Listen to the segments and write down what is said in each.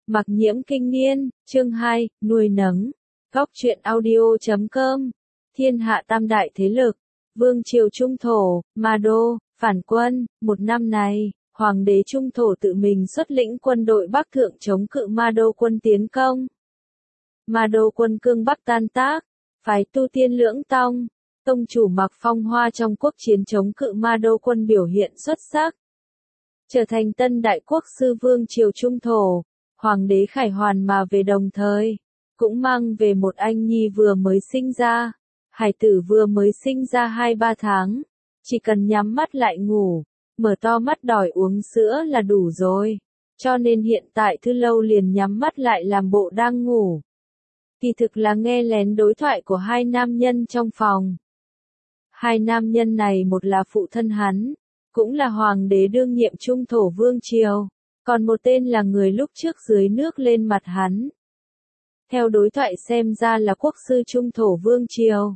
Mặc Nhiễm Kinh Niên, chương 2, nuôi nấng. Góc truyện audio.com. Thiên hạ tam đại thế lực, vương triều trung thổ, Ma Đô, phản quân. Một năm này, hoàng đế trung thổ tự mình xuất lĩnh quân đội Bắc thượng chống cự Ma Đô quân tiến công. Ma Đô quân cương Bắc tan tác, phái Tu Tiên Lưỡng Tông, tông chủ Mạc Phong Hoa trong quốc chiến chống cự Ma Đô quân biểu hiện xuất sắc, trở thành tân đại quốc sư vương triều trung thổ. Hoàng đế khải hoàn mà về, đồng thời cũng mang về một anh nhi vừa mới sinh ra. Hải tử vừa mới sinh ra 2-3 tháng, chỉ cần nhắm mắt lại ngủ, mở to mắt đòi uống sữa là đủ rồi. Cho nên hiện tại Thư Lâu liền nhắm mắt lại làm bộ đang ngủ. Kỳ thực là nghe lén đối thoại của hai nam nhân trong phòng. Hai nam nhân này, một là phụ thân hắn, cũng là hoàng đế đương nhiệm trung thổ vương triều, còn một tên là người lúc trước dưới nước lên mặt hắn. Theo đối thoại xem ra là quốc sư trung thổ vương triều.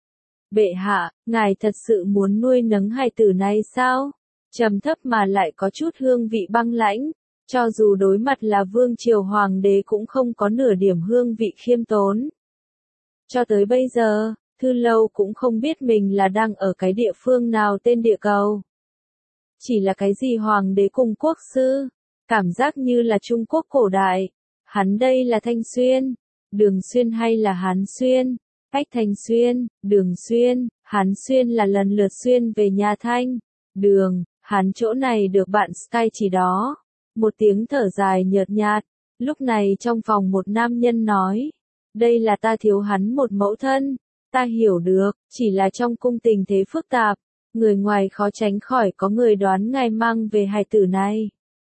Bệ hạ, ngài thật sự muốn nuôi nấng hài tử này sao? Trầm thấp mà lại có chút hương vị băng lãnh, cho dù đối mặt là vương triều hoàng đế cũng không có nửa điểm hương vị khiêm tốn. Cho tới bây giờ, Thư Lâu cũng không biết mình là đang ở cái địa phương nào tên địa cầu. Chỉ là cái gì hoàng đế cùng quốc sư, cảm giác như là Trung Quốc cổ đại. Hắn đây là Thanh Xuyên, Đường Xuyên hay là Hán Xuyên? Cách Thanh Xuyên, Đường Xuyên, Hán Xuyên là lần lượt xuyên về nhà Thanh, Đường, Hán chỗ này được bạn Sky chỉ đó. Một tiếng thở dài nhợt nhạt, lúc này trong phòng một nam nhân nói, đây là ta thiếu hắn một mẫu thân, ta hiểu được, chỉ là trong cung tình thế phức tạp, người ngoài khó tránh khỏi có người đoán ngài mang về hài tử này.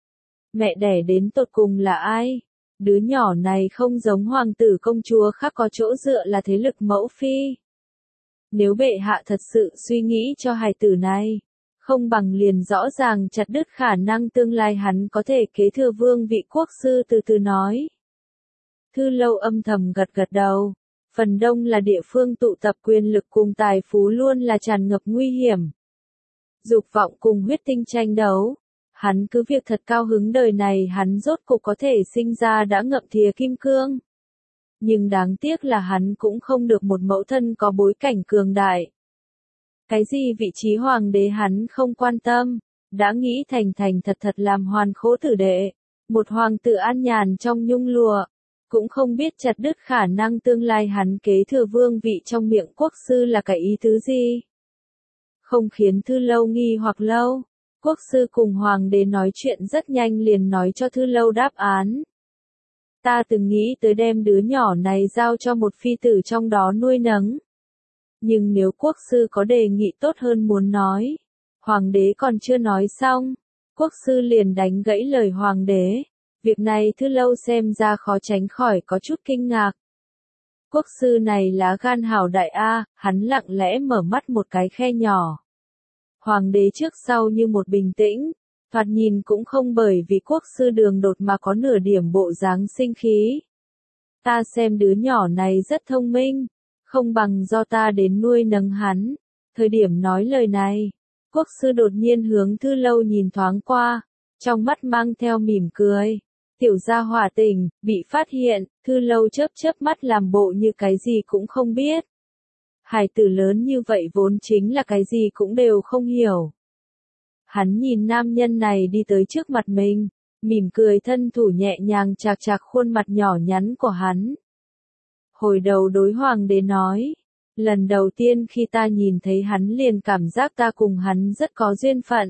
Mẹ đẻ đến tột cùng là ai? Đứa nhỏ này không giống hoàng tử công chúa khác có chỗ dựa là thế lực mẫu phi. Nếu bệ hạ thật sự suy nghĩ cho hài tử này, không bằng liền rõ ràng chặt đứt khả năng tương lai hắn có thể kế thừa vương vị quốc sư, từ từ nói. Thư Lâu âm thầm gật gật đầu. Phần đông là địa phương tụ tập quyền lực cùng tài phú, luôn là tràn ngập nguy hiểm. Dục vọng cùng huyết tinh tranh đấu. Hắn cứ việc thật cao hứng đời này hắn rốt cục có thể sinh ra đã ngậm thìa kim cương. Nhưng đáng tiếc là hắn cũng không được một mẫu thân có bối cảnh cường đại. Cái gì vị trí hoàng đế hắn không quan tâm, đã nghĩ thành thành thật thật làm hoàn khố tử đệ. Một hoàng tử an nhàn trong nhung lụa, cũng không biết chặt đứt khả năng tương lai hắn kế thừa vương vị trong miệng quốc sư là cái ý tứ gì. Không khiến Thư Lâu nghi hoặc lâu. Quốc sư cùng hoàng đế nói chuyện rất nhanh liền nói cho Thư Lâu đáp án. Ta từng nghĩ tới đem đứa nhỏ này giao cho một phi tử trong đó nuôi nấng. Nhưng nếu quốc sư có đề nghị tốt hơn muốn nói, hoàng đế còn chưa nói xong, quốc sư liền đánh gãy lời hoàng đế. Việc này Thư Lâu xem ra khó tránh khỏi có chút kinh ngạc. Quốc sư này lá gan hảo đại a, hắn lặng lẽ mở mắt một cái khe nhỏ. Hoàng đế trước sau như một bình tĩnh, thoạt nhìn cũng không bởi vì quốc sư đường đột mà có nửa điểm bộ dáng sinh khí. Ta xem đứa nhỏ này rất thông minh, không bằng do ta đến nuôi nấng hắn. Thời điểm nói lời này, quốc sư đột nhiên hướng Thư Lâu nhìn thoáng qua, trong mắt mang theo mỉm cười. Tiểu gia hỏa tình, bị phát hiện, Thư Lâu chớp chớp mắt làm bộ như cái gì cũng không biết. Hài tử lớn như vậy vốn chính là cái gì cũng đều không hiểu. Hắn nhìn nam nhân này đi tới trước mặt mình, mỉm cười thân thủ nhẹ nhàng chạc chạc khuôn mặt nhỏ nhắn của hắn. Hồi đầu đối hoàng đế nói, lần đầu tiên khi ta nhìn thấy hắn liền cảm giác ta cùng hắn rất có duyên phận.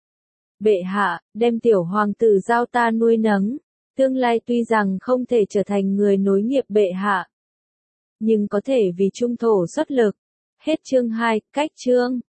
Bệ hạ, đem tiểu hoàng tử giao ta nuôi nấng, tương lai tuy rằng không thể trở thành người nối nghiệp bệ hạ, nhưng có thể vì trung thổ xuất lực. Hết chương 2, cách chương.